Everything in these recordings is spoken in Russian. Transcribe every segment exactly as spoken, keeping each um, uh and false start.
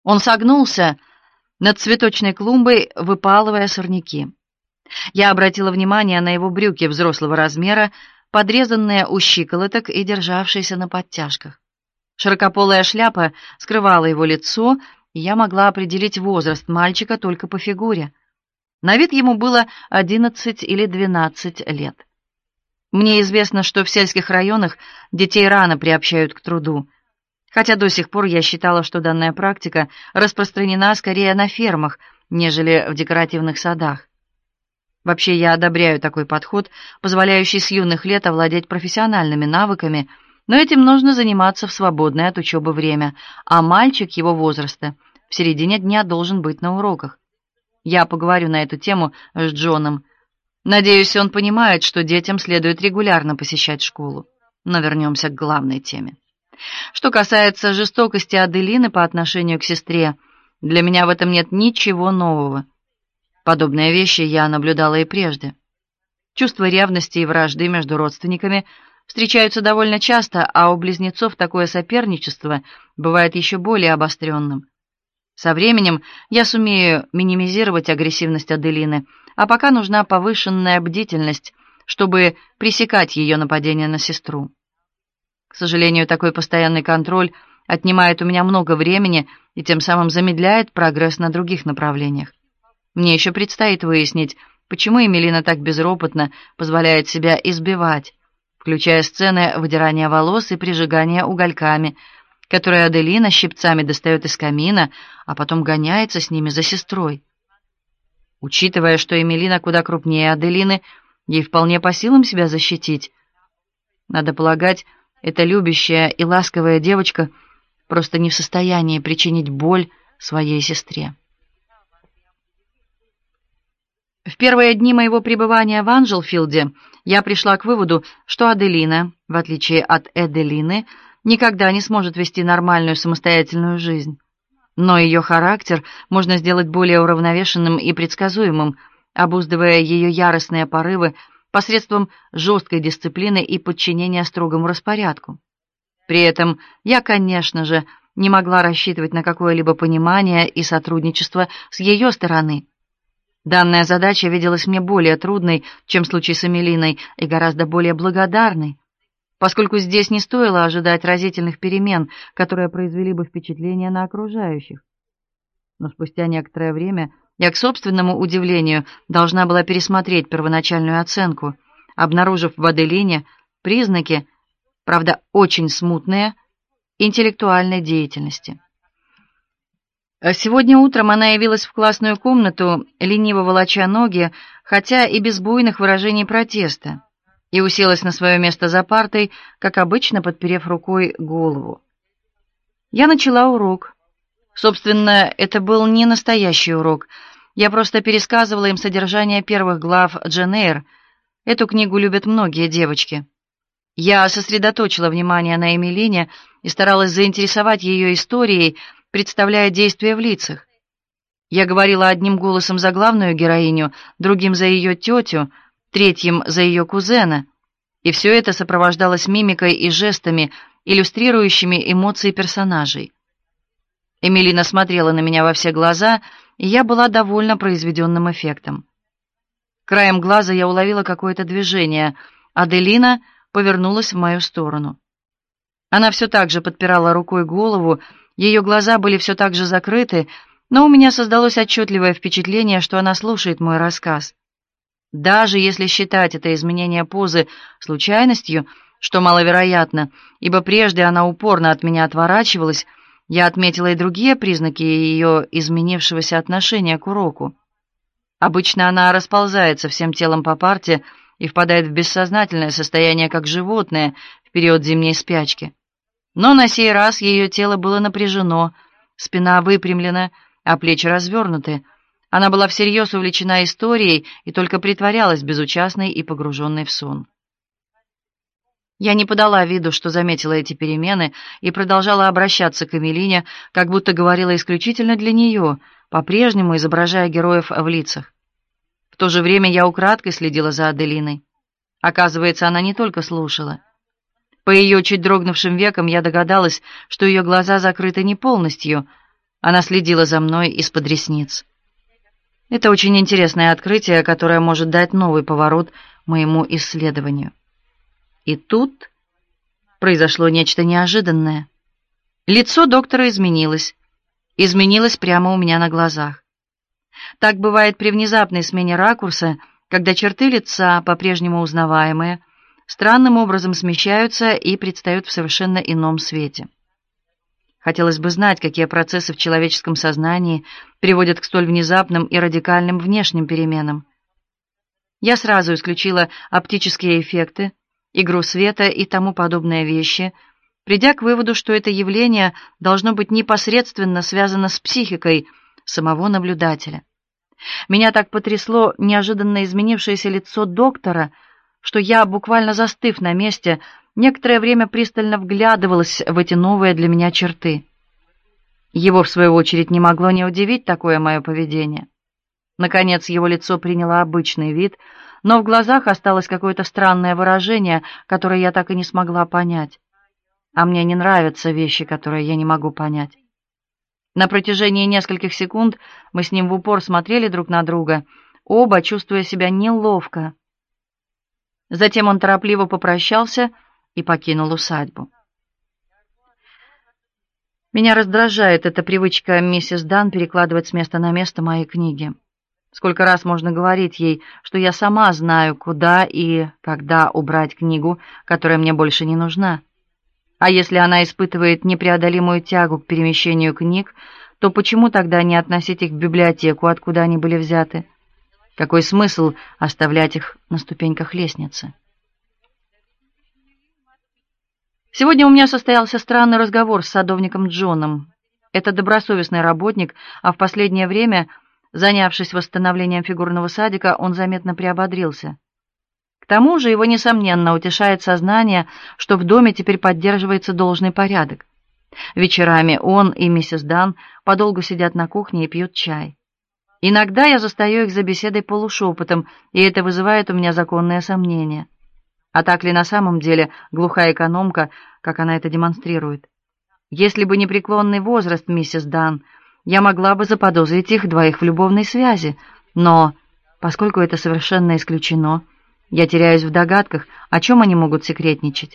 Он согнулся над цветочной клумбой, выпалывая сорняки. Я обратила внимание на его брюки взрослого размера, подрезанные у щиколоток и державшиеся на подтяжках. Широкополая шляпа скрывала его лицо, и я могла определить возраст мальчика только по фигуре. На вид ему было одиннадцать или двенадцать лет. Мне известно, что в сельских районах детей рано приобщают к труду, хотя до сих пор я считала, что данная практика распространена скорее на фермах, нежели в декоративных садах. Вообще, я одобряю такой подход, позволяющий с юных лет овладеть профессиональными навыками, но этим нужно заниматься в свободное от учебы время, а мальчик его возраста в середине дня должен быть на уроках. Я поговорю на эту тему с Джоном. Надеюсь, он понимает, что детям следует регулярно посещать школу. Но вернемся к главной теме. Что касается жестокости Аделины по отношению к сестре, для меня в этом нет ничего нового. Подобные вещи я наблюдала и прежде. Чувства ревности и вражды между родственниками встречаются довольно часто, а у близнецов такое соперничество бывает еще более обостренным. Со временем я сумею минимизировать агрессивность Аделины, а пока нужна повышенная бдительность, чтобы пресекать ее нападение на сестру. К сожалению, такой постоянный контроль отнимает у меня много времени и тем самым замедляет прогресс на других направлениях. Мне еще предстоит выяснить, почему Эмилина так безропотно позволяет себя избивать, включая сцены выдирания волос и прижигания угольками, которые Аделина щипцами достает из камина, а потом гоняется с ними за сестрой. Учитывая, что Эмилина куда крупнее Аделины, ей вполне по силам себя защитить. Надо полагать, эта любящая и ласковая девочка просто не в состоянии причинить боль своей сестре. В первые дни моего пребывания в Анжелфилде я пришла к выводу, что Аделина, в отличие от Эделины, никогда не сможет вести нормальную самостоятельную жизнь. Но ее характер можно сделать более уравновешенным и предсказуемым, обуздывая ее яростные порывы посредством жесткой дисциплины и подчинения строгому распорядку. При этом я, конечно же, не могла рассчитывать на какое-либо понимание и сотрудничество с ее стороны. Данная задача виделась мне более трудной, чем в случае с Эмилиной, и гораздо более благодарной, поскольку здесь не стоило ожидать разительных перемен, которые произвели бы впечатление на окружающих. Но спустя некоторое время я, к собственному удивлению, должна была пересмотреть первоначальную оценку, обнаружив в Аделине признаки, правда, очень смутные, интеллектуальной деятельности. Сегодня утром она явилась в классную комнату, лениво волоча ноги, хотя и без буйных выражений протеста, и уселась на свое место за партой, как обычно, подперев рукой голову. Я начала урок. Собственно, это был не настоящий урок. Я просто пересказывала им содержание первых глав Джейн Эйр. Эту книгу любят многие девочки. Я сосредоточила внимание на Эмилине и старалась заинтересовать ее историей, представляя действия в лицах. Я говорила одним голосом за главную героиню, другим за ее тетю, третьим за ее кузена, и все это сопровождалось мимикой и жестами, иллюстрирующими эмоции персонажей. Эмилина смотрела на меня во все глаза, и я была довольна произведенным эффектом. Краем глаза я уловила какое-то движение. Аделина повернулась в мою сторону. Она все так же подпирала рукой голову, ее глаза были все так же закрыты, но у меня создалось отчетливое впечатление, что она слушает мой рассказ. Даже если считать это изменение позы случайностью, что маловероятно, ибо прежде она упорно от меня отворачивалась, я отметила и другие признаки ее изменившегося отношения к уроку. Обычно она расползается всем телом по парте и впадает в бессознательное состояние, как животное в период зимней спячки. Но на сей раз ее тело было напряжено, спина выпрямлена, а плечи развернуты. Она была всерьез увлечена историей и только притворялась безучастной и погруженной в сон. Я не подала виду, что заметила эти перемены, и продолжала обращаться к Эмилине, как будто говорила исключительно для нее, по-прежнему изображая героев в лицах. В то же время я украдкой следила за Аделиной. Оказывается, она не только слушала. По ее чуть дрогнувшим векам я догадалась, что ее глаза закрыты не полностью. Она следила за мной из-под ресниц. Это очень интересное открытие, которое может дать новый поворот моему исследованию. И тут произошло нечто неожиданное. Лицо доктора изменилось. Изменилось прямо у меня на глазах. Так бывает при внезапной смене ракурса, когда черты лица, по-прежнему узнаваемые, странным образом смещаются и предстают в совершенно ином свете. Хотелось бы знать, какие процессы в человеческом сознании приводят к столь внезапным и радикальным внешним переменам. Я сразу исключила оптические эффекты, игру света и тому подобные вещи, придя к выводу, что это явление должно быть непосредственно связано с психикой самого наблюдателя. Меня так потрясло неожиданно изменившееся лицо доктора, что я, буквально застыв на месте, некоторое время пристально вглядывалась в эти новые для меня черты. Его, в свою очередь, не могло не удивить такое мое поведение. Наконец, его лицо приняло обычный вид, но в глазах осталось какое-то странное выражение, которое я так и не смогла понять. А мне не нравятся вещи, которые я не могу понять. На протяжении нескольких секунд мы с ним в упор смотрели друг на друга, оба чувствуя себя неловко. Затем он торопливо попрощался и покинул усадьбу. Меня раздражает эта привычка миссис Дан перекладывать с места на место мои книги. Сколько раз можно говорить ей, что я сама знаю, куда и когда убрать книгу, которая мне больше не нужна. А если она испытывает непреодолимую тягу к перемещению книг, то почему тогда не относить их в библиотеку, откуда они были взяты? Какой смысл оставлять их на ступеньках лестницы? Сегодня у меня состоялся странный разговор с садовником Джоном. Это добросовестный работник, а в последнее время, занявшись восстановлением фигурного садика, он заметно приободрился. К тому же его, несомненно, утешает сознание, что в доме теперь поддерживается должный порядок. Вечерами он и миссис Дан подолгу сидят на кухне и пьют чай. Иногда я застаю их за беседой полушепотом, и это вызывает у меня законные сомнения. А так ли на самом деле глухая экономка, как она это демонстрирует? Если бы не преклонный возраст миссис Дан, я могла бы заподозрить их двоих в любовной связи, но, поскольку это совершенно исключено, я теряюсь в догадках, о чем они могут секретничать.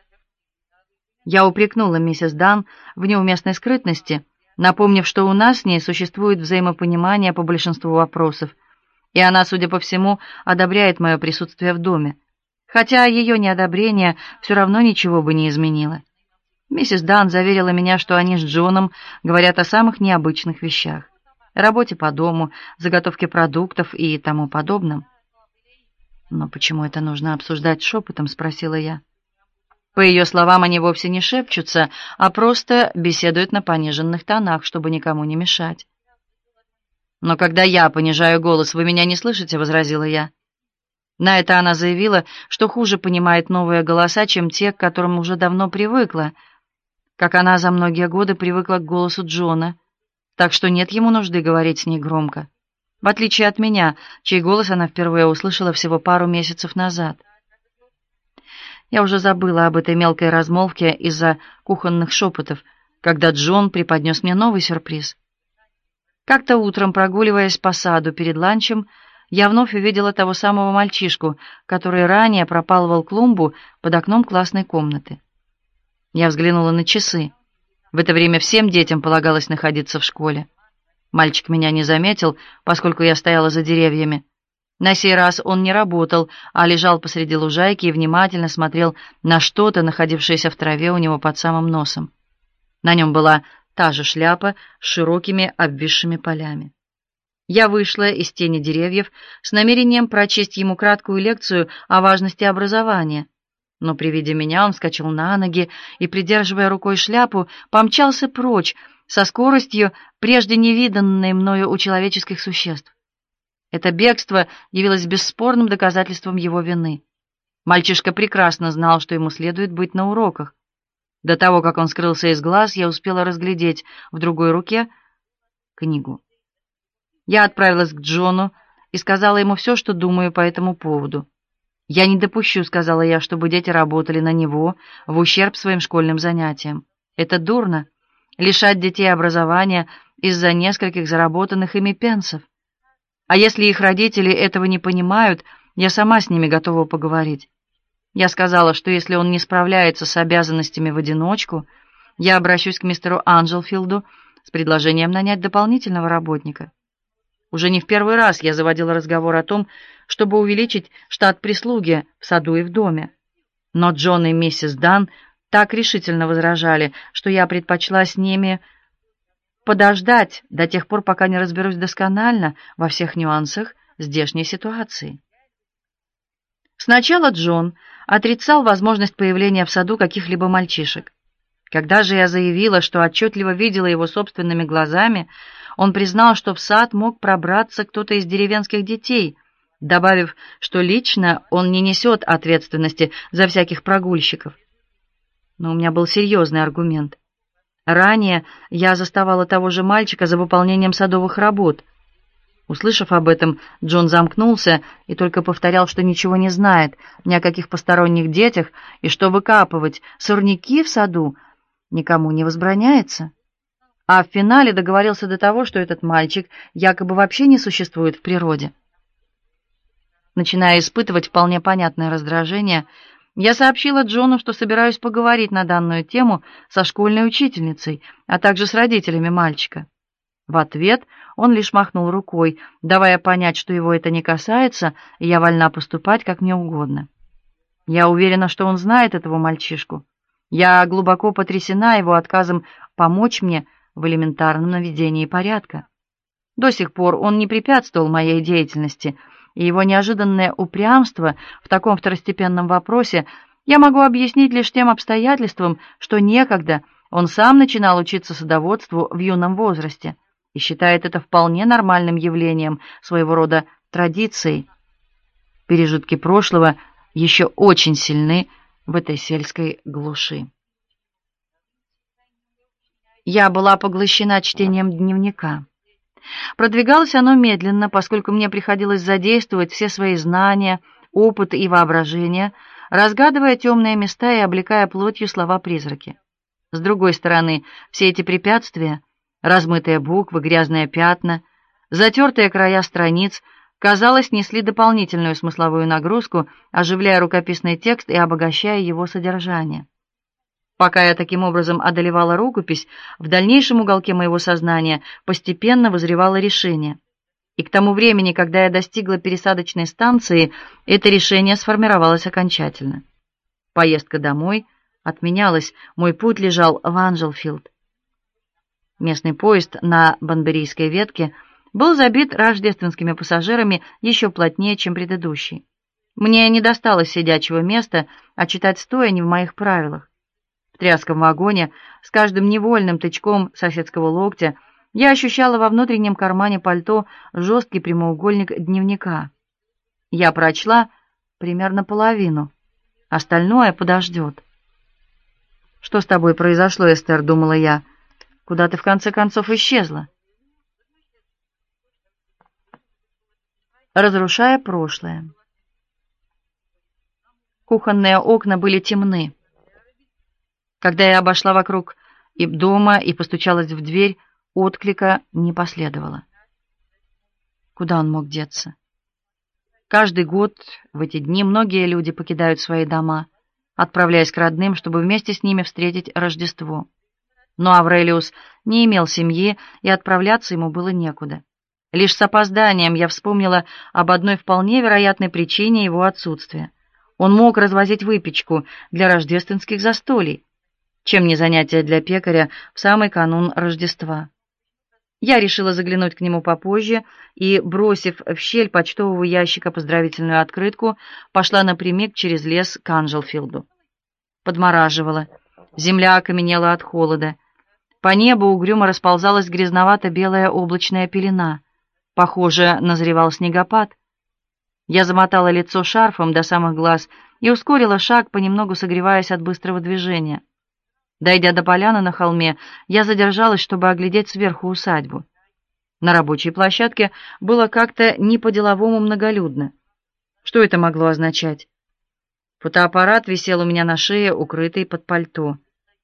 Я упрекнула миссис Дан в неуместной скрытности, напомнив, что у нас с ней существует взаимопонимание по большинству вопросов, и она, судя по всему, одобряет мое присутствие в доме, хотя ее неодобрение все равно ничего бы не изменило. Миссис Дан заверила меня, что они с Джоном говорят о самых необычных вещах: работе по дому, заготовке продуктов и тому подобном. «Но почему это нужно обсуждать шепотом?» — спросила я. По ее словам, они вовсе не шепчутся, а просто беседуют на пониженных тонах, чтобы никому не мешать. «Но когда я понижаю голос, вы меня не слышите?» — возразила я. На это она заявила, что хуже понимает новые голоса, чем те, к которым уже давно привыкла, как она за многие годы привыкла к голосу Джона, так что нет ему нужды говорить с ней громко, в отличие от меня, чей голос она впервые услышала всего пару месяцев назад. Я уже забыла об этой мелкой размолвке из-за кухонных шепотов, когда Джон преподнес мне новый сюрприз. Как-то утром, прогуливаясь по саду перед ланчем, я вновь увидела того самого мальчишку, который ранее пропалывал клумбу под окном классной комнаты. Я взглянула на часы. В это время всем детям полагалось находиться в школе. Мальчик меня не заметил, поскольку я стояла за деревьями. На сей раз он не работал, а лежал посреди лужайки и внимательно смотрел на что-то, находившееся в траве у него под самым носом. На нем была та же шляпа с широкими обвисшими полями. Я вышла из тени деревьев с намерением прочесть ему краткую лекцию о важности образования, но при виде меня он вскочил на ноги и, придерживая рукой шляпу, помчался прочь со скоростью, прежде не виданной мною у человеческих существ. Это бегство явилось бесспорным доказательством его вины. Мальчишка прекрасно знал, что ему следует быть на уроках. До того, как он скрылся из глаз, я успела разглядеть в другой руке книгу. Я отправилась к Джону и сказала ему все, что думаю по этому поводу. «Я не допущу», — сказала я, — «чтобы дети работали на него в ущерб своим школьным занятиям. Это дурно. Лишать детей образования — из-за нескольких заработанных ими пенсов. А если их родители этого не понимают, я сама с ними готова поговорить. Я сказала, что если он не справляется с обязанностями в одиночку, я обращусь к мистеру Анджелфилду с предложением нанять дополнительного работника. Уже не в первый раз я заводила разговор о том, чтобы увеличить штат прислуги в саду и в доме. Но Джон и миссис Дан так решительно возражали, что я предпочла с ними подождать до тех пор, пока не разберусь досконально во всех нюансах здешней ситуации. Сначала Джон отрицал возможность появления в саду каких-либо мальчишек. Когда же я заявила, что отчетливо видела его собственными глазами, он признал, что в сад мог пробраться кто-то из деревенских детей, добавив, что лично он не несет ответственности за всяких прогульщиков. Но у меня был серьезный аргумент. Ранее я заставала того же мальчика за выполнением садовых работ. Услышав об этом, Джон замкнулся и только повторял, что ничего не знает ни о каких посторонних детях и что выкапывать сорняки в саду никому не возбраняется. А в финале договорился до того, что этот мальчик якобы вообще не существует в природе. Начиная испытывать вполне понятное раздражение, я сообщила Джону, что собираюсь поговорить на данную тему со школьной учительницей, а также с родителями мальчика. В ответ он лишь махнул рукой, давая понять, что его это не касается, и я вольна поступать как мне угодно. Я уверена, что он знает этого мальчишку. Я глубоко потрясена его отказом помочь мне в элементарном наведении порядка. До сих пор он не препятствовал моей деятельности, и его неожиданное упрямство в таком второстепенном вопросе я могу объяснить лишь тем обстоятельством, что некогда он сам начинал учиться садоводству в юном возрасте и считает это вполне нормальным явлением, своего рода традицией. Пережитки прошлого еще очень сильны в этой сельской глуши. Я была поглощена чтением дневника. Продвигалось оно медленно, поскольку мне приходилось задействовать все свои знания, опыт и воображение, разгадывая темные места и облекая плотью слова-призраки. С другой стороны, все эти препятствия, размытые буквы, грязные пятна, затертые края страниц, казалось, несли дополнительную смысловую нагрузку, оживляя рукописный текст и обогащая его содержание. Пока я таким образом одолевала рукопись, в дальнейшем уголке моего сознания постепенно вызревало решение. И к тому времени, когда я достигла пересадочной станции, это решение сформировалось окончательно. Поездка домой отменялась, мой путь лежал в Анджелфилд. Местный поезд на Банберийской ветке был забит рождественскими пассажирами еще плотнее, чем предыдущий. Мне не досталось сидячего места, а читать стоя не в моих правилах. В тряском вагоне с каждым невольным тычком соседского локтя я ощущала во внутреннем кармане пальто жесткий прямоугольник дневника. Я прочла примерно половину, остальное подождет. «Что с тобой произошло, Эстер?» — думала я. «Куда ты в конце концов исчезла?» Разрушая прошлое. Кухонные окна были темны. Когда я обошла вокруг и дома и постучалась в дверь, отклика не последовало. Куда он мог деться? Каждый год в эти дни многие люди покидают свои дома, отправляясь к родным, чтобы вместе с ними встретить Рождество. Но Аврелиус не имел семьи, и отправляться ему было некуда. Лишь с опозданием я вспомнила об одной вполне вероятной причине его отсутствия. Он мог развозить выпечку для рождественских застолий. Чем не занятие для пекаря в самый канун Рождества. Я решила заглянуть к нему попозже и, бросив в щель почтового ящика поздравительную открытку, пошла напрямик через лес к Анджелфилду. Подмораживала. Земля окаменела от холода. По небу угрюмо расползалась грязновато-белая облачная пелена. Похоже, назревал снегопад. Я замотала лицо шарфом до самых глаз и ускорила шаг, понемногу согреваясь от быстрого движения. Дойдя до поляны на холме, я задержалась, чтобы оглядеть сверху усадьбу. На рабочей площадке было как-то не по-деловому многолюдно. Что это могло означать? Фотоаппарат висел у меня на шее, укрытый под пальто.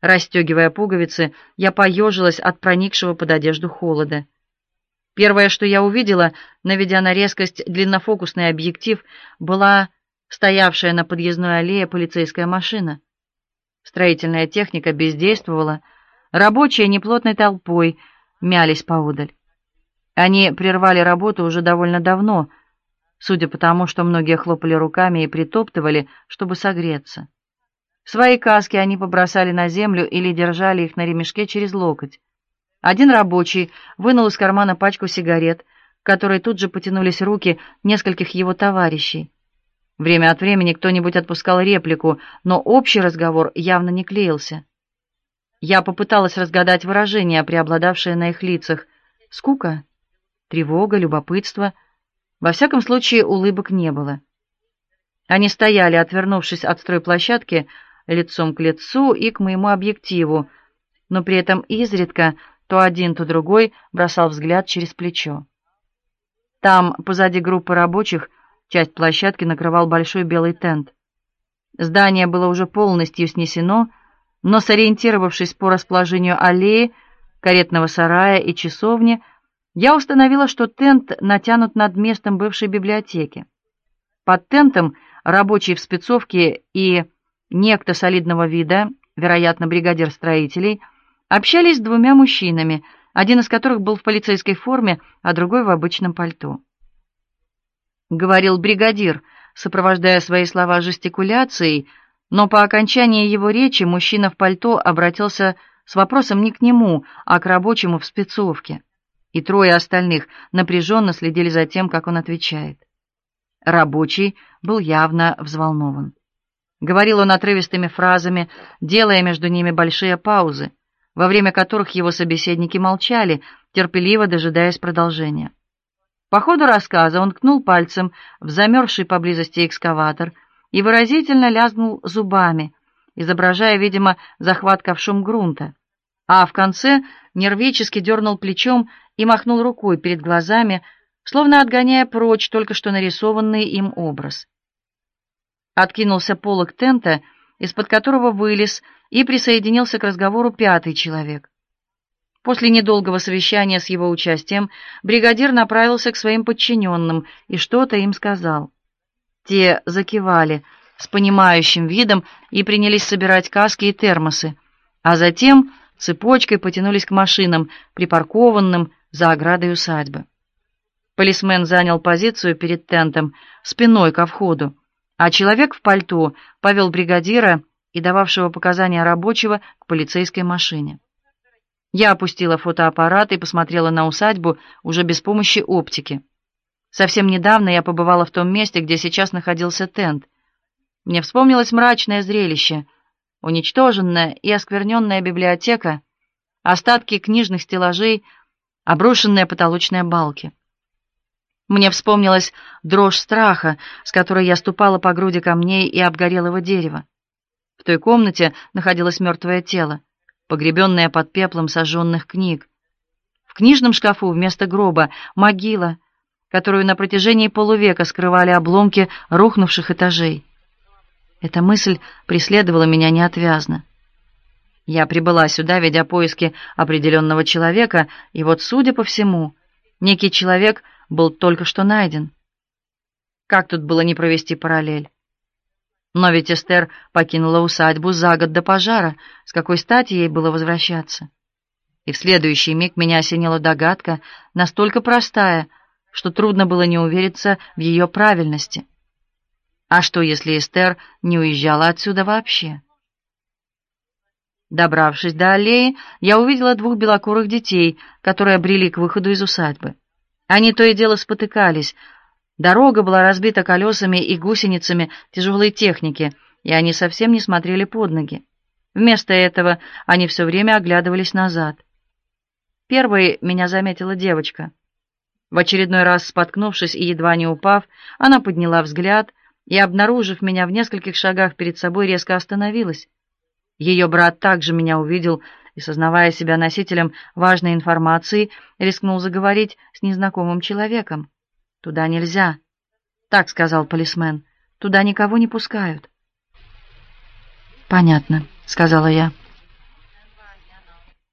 Расстегивая пуговицы, я поежилась от проникшего под одежду холода. Первое, что я увидела, наведя на резкость длиннофокусный объектив, была стоявшая на подъездной аллее полицейская машина. Строительная техника бездействовала, рабочие неплотной толпой мялись поодаль. Они прервали работу уже довольно давно, судя по тому, что многие хлопали руками и притоптывали, чтобы согреться. Свои каски они побросали на землю или держали их на ремешке через локоть. Один рабочий вынул из кармана пачку сигарет, к которой тут же потянулись руки нескольких его товарищей. Время от времени кто-нибудь отпускал реплику, но общий разговор явно не клеился. Я попыталась разгадать выражения, преобладавшие на их лицах. Скука, тревога, любопытство. Во всяком случае, улыбок не было. Они стояли, отвернувшись от стройплощадки, лицом к лицу и к моему объективу, но при этом изредка то один, то другой бросал взгляд через плечо. Там, позади группы рабочих, часть площадки накрывал большой белый тент. Здание было уже полностью снесено, но, сориентировавшись по расположению аллеи, каретного сарая и часовни, я установила, что тент натянут над местом бывшей библиотеки. Под тентом рабочий в спецовке и некто солидного вида, вероятно, бригадир строителей, общались с двумя мужчинами, один из которых был в полицейской форме, а другой в обычном пальто. Говорил бригадир, сопровождая свои слова жестикуляцией, но по окончании его речи мужчина в пальто обратился с вопросом не к нему, а к рабочему в спецовке, и трое остальных напряженно следили за тем, как он отвечает. Рабочий был явно взволнован. Говорил он отрывистыми фразами, делая между ними большие паузы, во время которых его собеседники молчали, терпеливо дожидаясь продолжения. По ходу рассказа он ткнул пальцем в замерзший поблизости экскаватор и выразительно лязгнул зубами, изображая, видимо, захват ковшом грунта, а в конце нервически дернул плечом и махнул рукой перед глазами, словно отгоняя прочь только что нарисованный им образ. Откинулся полог тента, из-под которого вылез и присоединился к разговору пятый человек. После недолгого совещания с его участием бригадир направился к своим подчиненным и что-то им сказал. Те закивали с понимающим видом и принялись собирать каски и термосы, а затем цепочкой потянулись к машинам, припаркованным за оградой усадьбы. Полисмен занял позицию перед тентом, спиной ко входу, а человек в пальто повел бригадира и дававшего показания рабочего к полицейской машине. Я опустила фотоаппарат и посмотрела на усадьбу уже без помощи оптики. Совсем недавно я побывала в том месте, где сейчас находился тент. Мне вспомнилось мрачное зрелище: уничтоженная и оскверненная библиотека, остатки книжных стеллажей, обрушенные потолочные балки. Мне вспомнилась дрожь страха, с которой я ступала по груди камней и обгорелого дерева. В той комнате находилось мертвое тело, погребенное под пеплом сожженных книг. В книжном шкафу вместо гроба могила, которую на протяжении полувека скрывали обломки рухнувших этажей. Эта мысль преследовала меня неотвязно. Я прибыла сюда, ведя поиски определенного человека, и вот, судя по всему, некий человек был только что найден. Как тут было не провести параллель? Но ведь Эстер покинула усадьбу за год до пожара, с какой стати ей было возвращаться? И в следующий миг меня осенила догадка, настолько простая, что трудно было не увериться в ее правильности. А что, если Эстер не уезжала отсюда вообще? Добравшись до аллеи, я увидела двух белокурых детей, которые брели к выходу из усадьбы. Они то и дело спотыкались. Дорога была разбита колесами и гусеницами тяжелой техники, и они совсем не смотрели под ноги. Вместо этого они все время оглядывались назад. Первой меня заметила девочка. В очередной раз споткнувшись и едва не упав, она подняла взгляд и, обнаружив меня в нескольких шагах перед собой, резко остановилась. Ее брат также меня увидел и, сознавая себя носителем важной информации, рискнул заговорить с незнакомым человеком. «Туда нельзя», — так сказал полисмен. «Туда никого не пускают». «Понятно», — сказала я.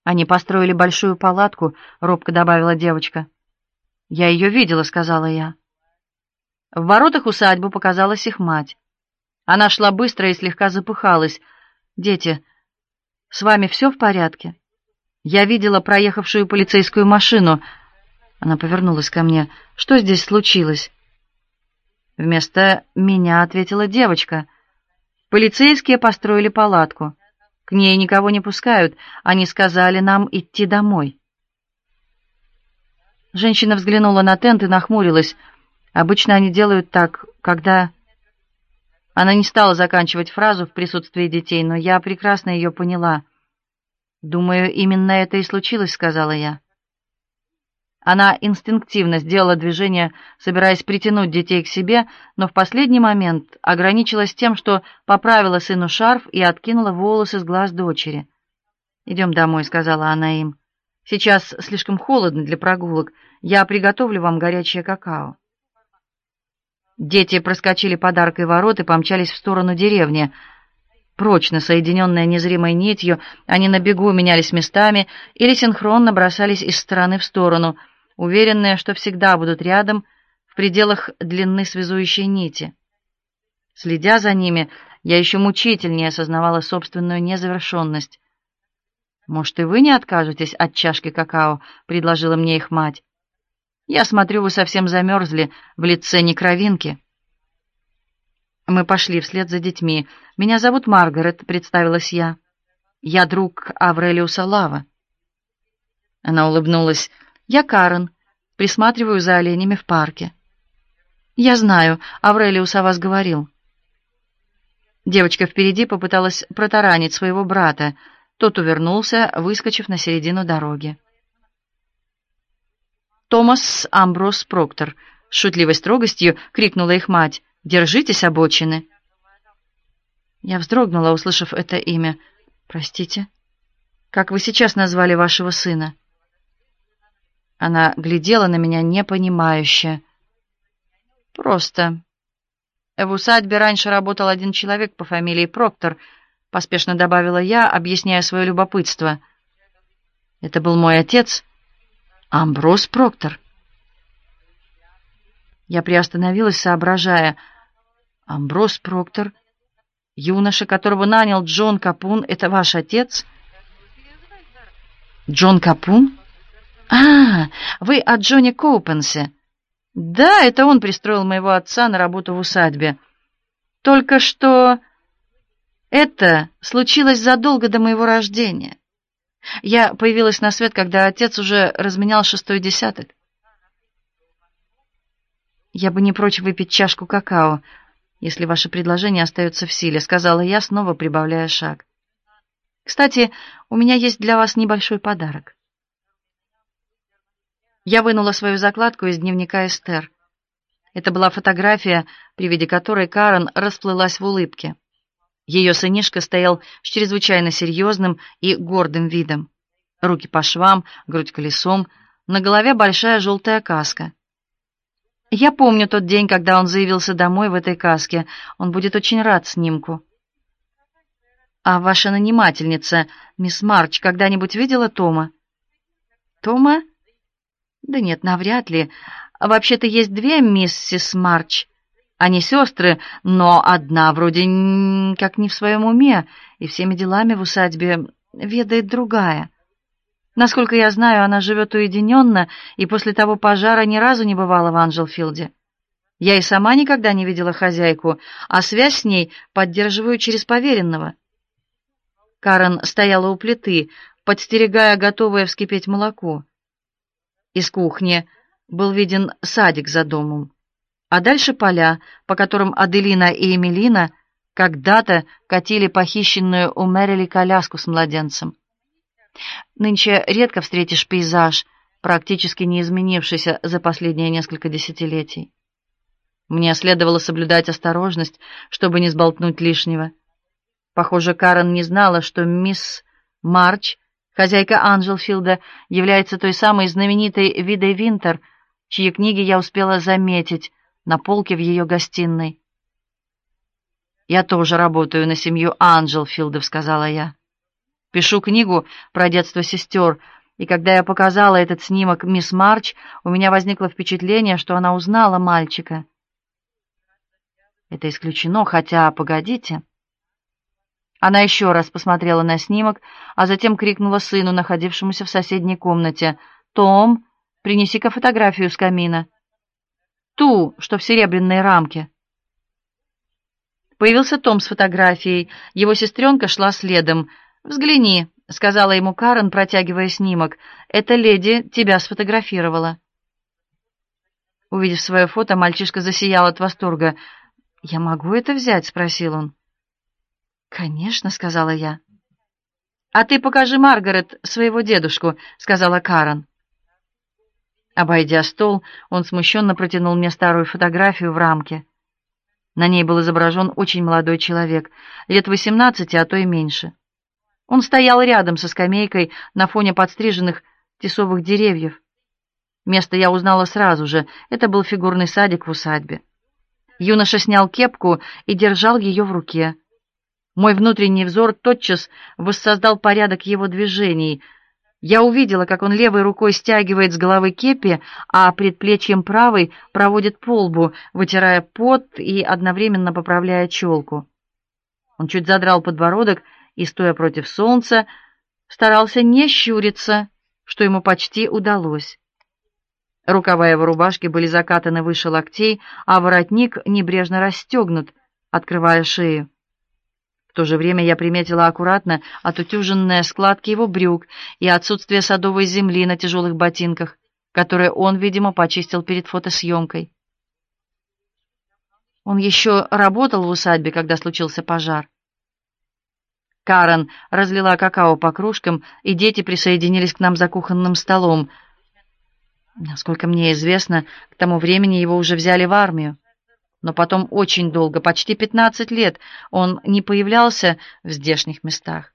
Они построили большую палатку, робко добавила девочка. Я ее видела, сказала я. В воротах усадьбы показалась их мать. Она шла быстро и слегка запыхалась. Дети, с вами все в порядке? Я видела проехавшую полицейскую машину. Она повернулась ко мне. Что здесь случилось? Вместо меня ответила девочка. Полицейские построили палатку. К ней никого не пускают. Они сказали нам идти домой. Женщина взглянула на тент и нахмурилась. Обычно они делают так, когда... Она не стала заканчивать фразу в присутствии детей, но я прекрасно ее поняла. «Думаю, именно это и случилось», — сказала я. Она инстинктивно сделала движение, собираясь притянуть детей к себе, но в последний момент ограничилась тем, что поправила сыну шарф и откинула волосы с глаз дочери. «Идем домой», — сказала она им. «Сейчас слишком холодно для прогулок. Я приготовлю вам горячее какао». Дети проскочили под аркой ворот и помчались в сторону деревни. Прочно соединенные незримой нитью, они на бегу менялись местами или синхронно бросались из стороны в сторону, уверенные, что всегда будут рядом в пределах длины связующей нити. Следя за ними, я еще мучительнее осознавала собственную незавершенность. «Может, и вы не откажетесь от чашки какао?» — предложила мне их мать. «Я смотрю, вы совсем замерзли, в лице не кровинки». Мы пошли вслед за детьми. «Меня зовут Маргарет», — представилась я. «Я друг Аврелиуса Лава». Она улыбнулась. «Я Карен, присматриваю за оленями в парке». «Я знаю, Аврелиус о вас говорил». Девочка впереди попыталась протаранить своего брата. Тот увернулся, выскочив на середину дороги. «Томас Амброс Проктор», — с шутливой строгостью крикнула их мать. «Держитесь обочины!» Я вздрогнула, услышав это имя. «Простите, как вы сейчас назвали вашего сына?» Она глядела на меня непонимающе. «Просто. В усадьбе раньше работал один человек по фамилии Проктор», — поспешно добавила я, объясняя свое любопытство. «Это был мой отец, Амброс Проктор». Я приостановилась, соображая. «Амброс Проктор, юноша, которого нанял Джон Капун, это ваш отец?» «Джон Капун? А, вы о Джоне Коупенсе. Да, это он пристроил моего отца на работу в усадьбе. Только что это случилось задолго до моего рождения. Я появилась на свет, когда отец уже разменял шестой десяток». «Я бы не прочь выпить чашку какао, если ваше предложение остается в силе», — сказала я, снова прибавляя шаг. «Кстати, у меня есть для вас небольшой подарок». Я вынула свою закладку из дневника Эстер. Это была фотография, при виде которой Карен расплылась в улыбке. Ее сынишка стоял с чрезвычайно серьезным и гордым видом. Руки по швам, грудь колесом, на голове большая желтая каска. Я помню тот день, когда он заявился домой в этой каске. Он будет очень рад снимку. А ваша нанимательница, мисс Марч, когда-нибудь видела Тома? Тома? Да нет, навряд ли. Вообще-то есть две миссис Марч. Они сестры, но одна вроде как не в своем уме, и всеми делами в усадьбе ведает другая. Насколько я знаю, она живет уединенно и после того пожара ни разу не бывала в Анджелфилде. Я и сама никогда не видела хозяйку, а связь с ней поддерживаю через поверенного. Карен стояла у плиты, подстерегая готовое вскипеть молоко. Из кухни был виден садик за домом, а дальше поля, по которым Аделина и Эмилина когда-то катили похищенную у Мэрили коляску с младенцем. Нынче редко встретишь пейзаж, практически не изменившийся за последние несколько десятилетий. Мне следовало соблюдать осторожность, чтобы не сболтнуть лишнего. Похоже, Карен не знала, что мисс Марч, хозяйка Анджелфилда, является той самой знаменитой Видой Винтер, чьи книги я успела заметить на полке в ее гостиной. «Я тоже работаю на семью Анджелфилдов», — сказала я. Пишу книгу про детство сестер, и когда я показала этот снимок мисс Марч, у меня возникло впечатление, что она узнала мальчика. Это исключено, хотя, погодите. Она еще раз посмотрела на снимок, а затем крикнула сыну, находившемуся в соседней комнате: «Том, принеси-ка фотографию с камина. Ту, что в серебряной рамке». Появился Том с фотографией. Его сестренка шла следом. «Взгляни», — сказала ему Карен, протягивая снимок. «Эта леди тебя сфотографировала». Увидев свое фото, мальчишка засиял от восторга. «Я могу это взять?» — спросил он. «Конечно», — сказала я. «А ты покажи Маргарет своего дедушку», — сказала Карен. Обойдя стол, он смущенно протянул мне старую фотографию в рамке. На ней был изображен очень молодой человек, лет восемнадцати, а то и меньше. Он стоял рядом со скамейкой на фоне подстриженных тисовых деревьев. Место я узнала сразу же. Это был фигурный садик в усадьбе. Юноша снял кепку и держал ее в руке. Мой внутренний взор тотчас воссоздал порядок его движений. Я увидела, как он левой рукой стягивает с головы кепи, а предплечьем правой проводит по лбу, вытирая пот и одновременно поправляя челку. Он чуть задрал подбородок и, стоя против солнца, старался не щуриться, что ему почти удалось. Рукава его рубашки были закатаны выше локтей, а воротник небрежно расстегнут, открывая шею. В то же время я приметила аккуратно отутюженные складки его брюк и отсутствие садовой земли на тяжелых ботинках, которые он, видимо, почистил перед фотосъемкой. Он еще работал в усадьбе, когда случился пожар. Карен разлила какао по кружкам, и дети присоединились к нам за кухонным столом. Насколько мне известно, к тому времени его уже взяли в армию. Но потом очень долго, почти пятнадцать лет, он не появлялся в здешних местах.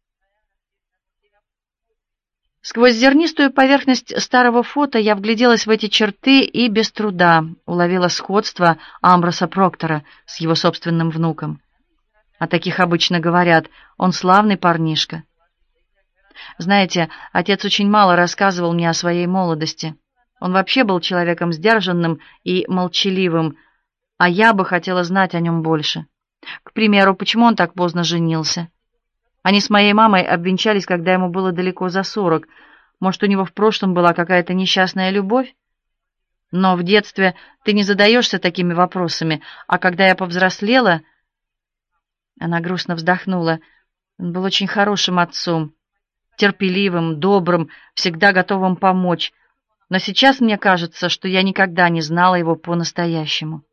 Сквозь зернистую поверхность старого фото я вгляделась в эти черты и без труда уловила сходство Амброса Проктора с его собственным внуком. О таких обычно говорят: он славный парнишка. Знаете, отец очень мало рассказывал мне о своей молодости. Он вообще был человеком сдержанным и молчаливым, а я бы хотела знать о нем больше. К примеру, почему он так поздно женился? Они с моей мамой обвенчались, когда ему было далеко за сорок. Может, у него в прошлом была какая-то несчастная любовь? Но в детстве ты не задаешься такими вопросами, а когда я повзрослела... Она грустно вздохнула. Он был очень хорошим отцом, терпеливым, добрым, всегда готовым помочь. Но сейчас мне кажется, что я никогда не знала его по-настоящему.